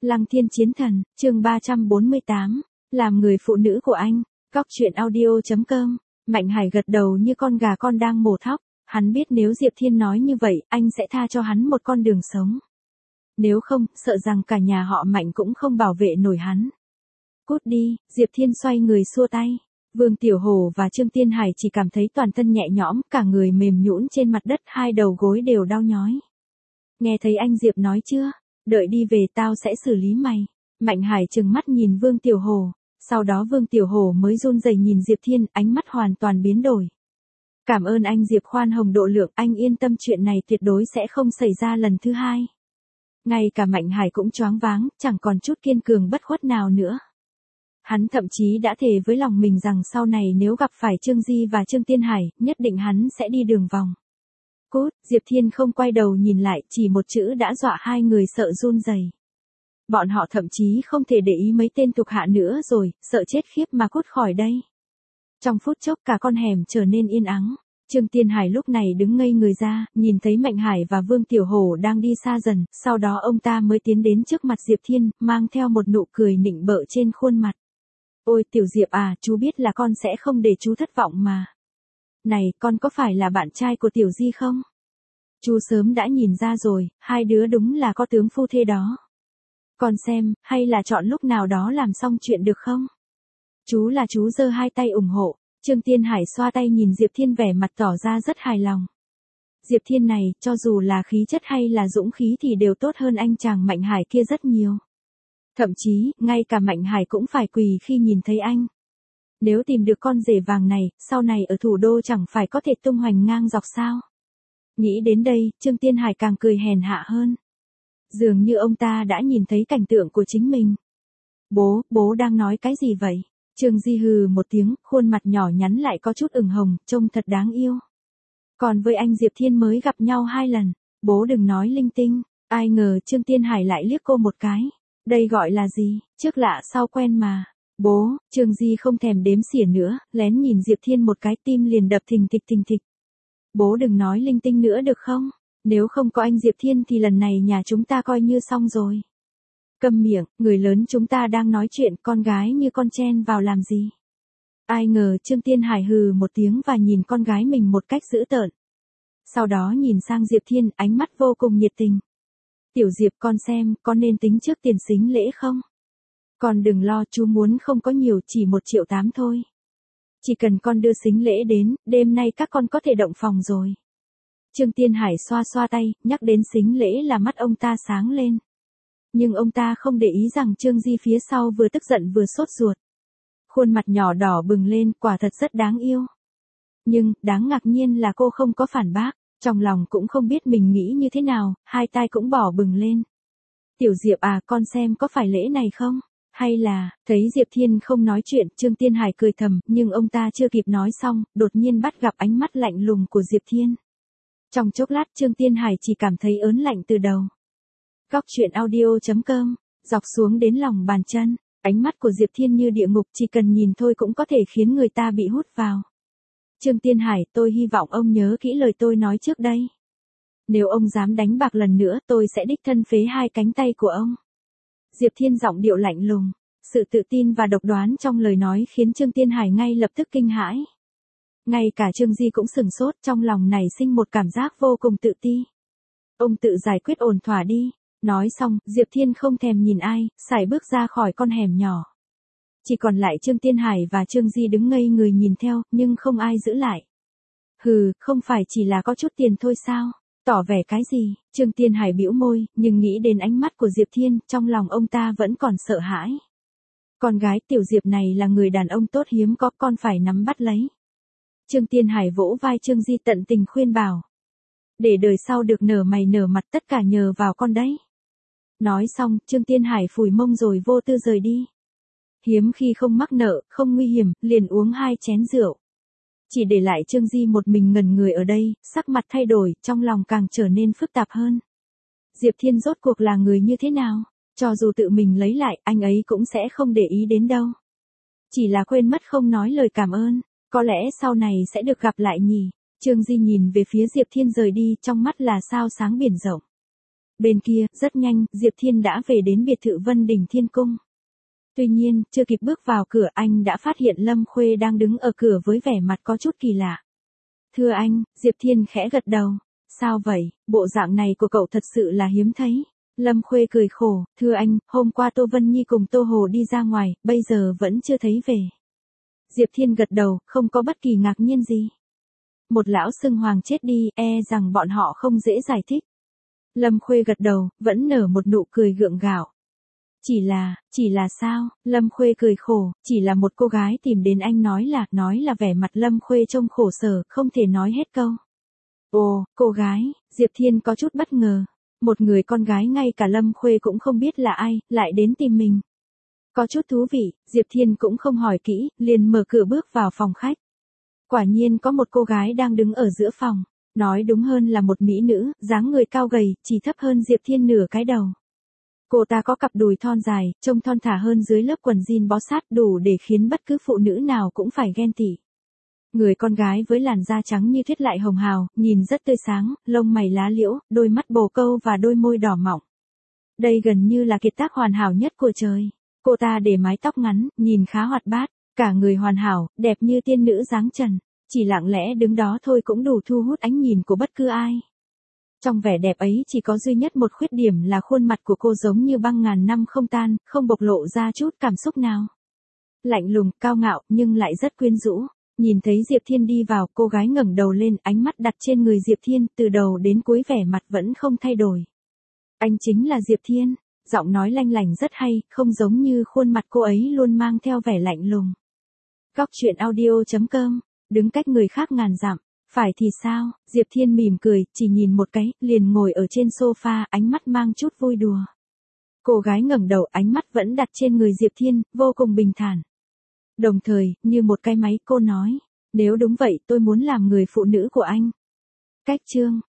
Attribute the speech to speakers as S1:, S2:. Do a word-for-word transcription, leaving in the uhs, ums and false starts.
S1: Lăng Thiên Chiến Thần, chương ba trăm bốn mươi tám, làm người phụ nữ của anh, Góc Chuyện Audio chấm com. Mạnh Hải gật đầu như con gà con đang mổ thóc, hắn biết nếu Diệp Thiên nói như vậy, anh sẽ tha cho hắn một con đường sống. Nếu không, sợ rằng cả nhà họ Mạnh cũng không bảo vệ nổi hắn. Cút đi, Diệp Thiên xoay người xua tay. Vương Tiểu Hổ và Trương Tiên Hải chỉ cảm thấy toàn thân nhẹ nhõm, cả người mềm nhũn trên mặt đất, hai đầu gối đều đau nhói. Nghe thấy anh Diệp nói chưa? Đợi đi về tao sẽ xử lý mày. Mạnh Hải trừng mắt nhìn Vương Tiểu Hổ. Sau đó Vương Tiểu Hổ mới run rẩy nhìn Diệp Thiên, ánh mắt hoàn toàn biến đổi. Cảm ơn anh Diệp khoan hồng độ lượng, anh yên tâm chuyện này tuyệt đối sẽ không xảy ra lần thứ hai. Ngay cả Mạnh Hải cũng choáng váng, chẳng còn chút kiên cường bất khuất nào nữa. Hắn thậm chí đã thề với lòng mình rằng sau này nếu gặp phải Trương Di và Trương Tiên Hải, nhất định hắn sẽ đi đường vòng. Cút, Diệp Thiên không quay đầu nhìn lại, chỉ một chữ đã dọa hai người sợ run rẩy. Bọn họ thậm chí không thể để ý mấy tên thuộc hạ nữa rồi, sợ chết khiếp mà cút khỏi đây. Trong phút chốc cả con hẻm trở nên yên ắng. Trương Tiên Hải lúc này đứng ngây người ra, nhìn thấy Mạnh Hải và Vương Tiểu Hổ đang đi xa dần, sau đó ông ta mới tiến đến trước mặt Diệp Thiên, mang theo một nụ cười nịnh bợ trên khuôn mặt. Ôi Tiểu Diệp à, chú biết là con sẽ không để chú thất vọng mà. Này, con có phải là bạn trai của Tiểu Di không? Chú sớm đã nhìn ra rồi, hai đứa đúng là có tướng phu thê đó. Con xem, hay là chọn lúc nào đó làm xong chuyện được không? Chú là chú giơ hai tay ủng hộ. Trương Tiên Hải xoa tay nhìn Diệp Thiên vẻ mặt tỏ ra rất hài lòng. Diệp Thiên này, cho dù là khí chất hay là dũng khí thì đều tốt hơn anh chàng Mạnh Hải kia rất nhiều. Thậm chí, ngay cả Mạnh Hải cũng phải quỳ khi nhìn thấy anh. Nếu tìm được con rể vàng này, sau này ở thủ đô chẳng phải có thể tung hoành ngang dọc sao? Nghĩ đến đây, Trương Tiên Hải càng cười hèn hạ hơn. Dường như ông ta đã nhìn thấy cảnh tượng của chính mình. Bố, bố đang nói cái gì vậy? Trương Di hừ một tiếng, khuôn mặt nhỏ nhắn lại có chút ửng hồng, trông thật đáng yêu. Còn với anh Diệp Thiên mới gặp nhau hai lần, bố đừng nói linh tinh. Ai ngờ Trương Tiên Hải lại liếc cô một cái. Đây gọi là gì, trước lạ sau quen mà. Bố, Trương Di không thèm đếm xỉa nữa, lén nhìn Diệp Thiên một cái, tim liền đập thình thịch thình thịch. Bố đừng nói linh tinh nữa được không? Nếu không có anh Diệp Thiên thì lần này nhà chúng ta coi như xong rồi. Câm miệng, người lớn chúng ta đang nói chuyện, con gái như con chen vào làm gì? Ai ngờ Trương Tiên Hải hừ một tiếng và nhìn con gái mình một cách dữ tợn. Sau đó nhìn sang Diệp Thiên, ánh mắt vô cùng nhiệt tình. Tiểu Diệp con xem, con nên tính trước tiền sính lễ không? Con đừng lo, chú muốn không có nhiều, chỉ một triệu tám thôi. Chỉ cần con đưa sính lễ đến, đêm nay các con có thể động phòng rồi. Trương Tiên Hải xoa xoa tay, nhắc đến sính lễ là mắt ông ta sáng lên. Nhưng ông ta không để ý rằng Trương Di phía sau vừa tức giận vừa sốt ruột. Khuôn mặt nhỏ đỏ bừng lên, quả thật rất đáng yêu. Nhưng, đáng ngạc nhiên là cô không có phản bác, trong lòng cũng không biết mình nghĩ như thế nào, hai tai cũng bỏ bừng lên. Tiểu Diệp à, con xem có phải lễ này không? Hay là, thấy Diệp Thiên không nói chuyện, Trương Tiên Hải cười thầm, nhưng ông ta chưa kịp nói xong, đột nhiên bắt gặp ánh mắt lạnh lùng của Diệp Thiên. Trong chốc lát Trương Tiên Hải chỉ cảm thấy ớn lạnh từ đầu. Góc Chuyện Audio chấm com, dọc xuống đến lòng bàn chân, ánh mắt của Diệp Thiên như địa ngục, chỉ cần nhìn thôi cũng có thể khiến người ta bị hút vào. Trương Tiên Hải, tôi hy vọng ông nhớ kỹ lời tôi nói trước đây. Nếu ông dám đánh bạc lần nữa, tôi sẽ đích thân phế hai cánh tay của ông. Diệp Thiên giọng điệu lạnh lùng, sự tự tin và độc đoán trong lời nói khiến Trương Tiên Hải ngay lập tức kinh hãi. Ngay cả Trương Di cũng sừng sốt, trong lòng nảy sinh một cảm giác vô cùng tự ti. Ông tự giải quyết ổn thỏa đi. Nói xong, Diệp Thiên không thèm nhìn ai, sải bước ra khỏi con hẻm nhỏ. Chỉ còn lại Trương Tiên Hải và Trương Di đứng ngây người nhìn theo, nhưng không ai giữ lại. Hừ, không phải chỉ là có chút tiền thôi sao? Tỏ vẻ cái gì? Trương Tiên Hải bĩu môi, nhưng nghĩ đến ánh mắt của Diệp Thiên, trong lòng ông ta vẫn còn sợ hãi. Con gái Tiểu Diệp này là người đàn ông tốt hiếm có, con phải nắm bắt lấy. Trương Tiên Hải vỗ vai Trương Di tận tình khuyên bảo. Để đời sau được nở mày nở mặt tất cả nhờ vào con đấy. Nói xong, Trương Tiên Hải phủi mông rồi vô tư rời đi. Hiếm khi không mắc nợ, không nguy hiểm, liền uống hai chén rượu. Chỉ để lại Trương Di một mình ngẩn người ở đây, sắc mặt thay đổi, trong lòng càng trở nên phức tạp hơn. Diệp Thiên rốt cuộc là người như thế nào? Cho dù tự mình lấy lại, anh ấy cũng sẽ không để ý đến đâu. Chỉ là quên mất không nói lời cảm ơn, có lẽ sau này sẽ được gặp lại nhỉ. Trương Di nhìn về phía Diệp Thiên rời đi, trong mắt là sao sáng biển rộng. Bên kia, rất nhanh, Diệp Thiên đã về đến biệt thự Vân Đình Thiên Cung. Tuy nhiên, chưa kịp bước vào cửa anh đã phát hiện Lâm Khuê đang đứng ở cửa với vẻ mặt có chút kỳ lạ. Thưa anh, Diệp Thiên khẽ gật đầu. Sao vậy, bộ dạng này của cậu thật sự là hiếm thấy. Lâm Khuê cười khổ, thưa anh, hôm qua Tô Vân Nhi cùng Tô Hồ đi ra ngoài, bây giờ vẫn chưa thấy về. Diệp Thiên gật đầu, không có bất kỳ ngạc nhiên gì. Một lão sưng hoàng chết đi, e rằng bọn họ không dễ giải thích. Lâm Khuê gật đầu, vẫn nở một nụ cười gượng gạo. Chỉ là, chỉ là sao, Lâm Khuê cười khổ, chỉ là một cô gái tìm đến anh nói là, nói là vẻ mặt Lâm Khuê trông khổ sở, không thể nói hết câu. Ồ, cô gái, Diệp Thiên có chút bất ngờ. Một người con gái ngay cả Lâm Khuê cũng không biết là ai, lại đến tìm mình. Có chút thú vị, Diệp Thiên cũng không hỏi kỹ, liền mở cửa bước vào phòng khách. Quả nhiên có một cô gái đang đứng ở giữa phòng. Nói đúng hơn là một mỹ nữ, dáng người cao gầy, chỉ thấp hơn Diệp Thiên nửa cái đầu. Cô ta có cặp đùi thon dài, trông thon thả hơn dưới lớp quần jean bó sát đủ để khiến bất cứ phụ nữ nào cũng phải ghen tị. Người con gái với làn da trắng như tuyết lại hồng hào, nhìn rất tươi sáng, lông mày lá liễu, đôi mắt bồ câu và đôi môi đỏ mọng. Đây gần như là kiệt tác hoàn hảo nhất của trời. Cô ta để mái tóc ngắn, nhìn khá hoạt bát, cả người hoàn hảo, đẹp như tiên nữ dáng trần. Chỉ lặng lẽ đứng đó thôi cũng đủ thu hút ánh nhìn của bất cứ ai. Trong vẻ đẹp ấy chỉ có duy nhất một khuyết điểm là khuôn mặt của cô giống như băng ngàn năm không tan, không bộc lộ ra chút cảm xúc nào. Lạnh lùng, cao ngạo, nhưng lại rất quyến rũ. Nhìn thấy Diệp Thiên đi vào, cô gái ngẩng đầu lên, ánh mắt đặt trên người Diệp Thiên, từ đầu đến cuối vẻ mặt vẫn không thay đổi. Anh chính là Diệp Thiên, giọng nói lanh lành rất hay, không giống như khuôn mặt cô ấy luôn mang theo vẻ lạnh lùng. Góc truyện audio chấm com, đứng cách người khác ngàn dặm, phải thì sao, Diệp Thiên mỉm cười, chỉ nhìn một cái, liền ngồi ở trên sofa, ánh mắt mang chút vui đùa. Cô gái ngẩng đầu, ánh mắt vẫn đặt trên người Diệp Thiên, vô cùng bình thản. Đồng thời, như một cái máy, cô nói, nếu đúng vậy tôi muốn làm người phụ nữ của anh. Cách chương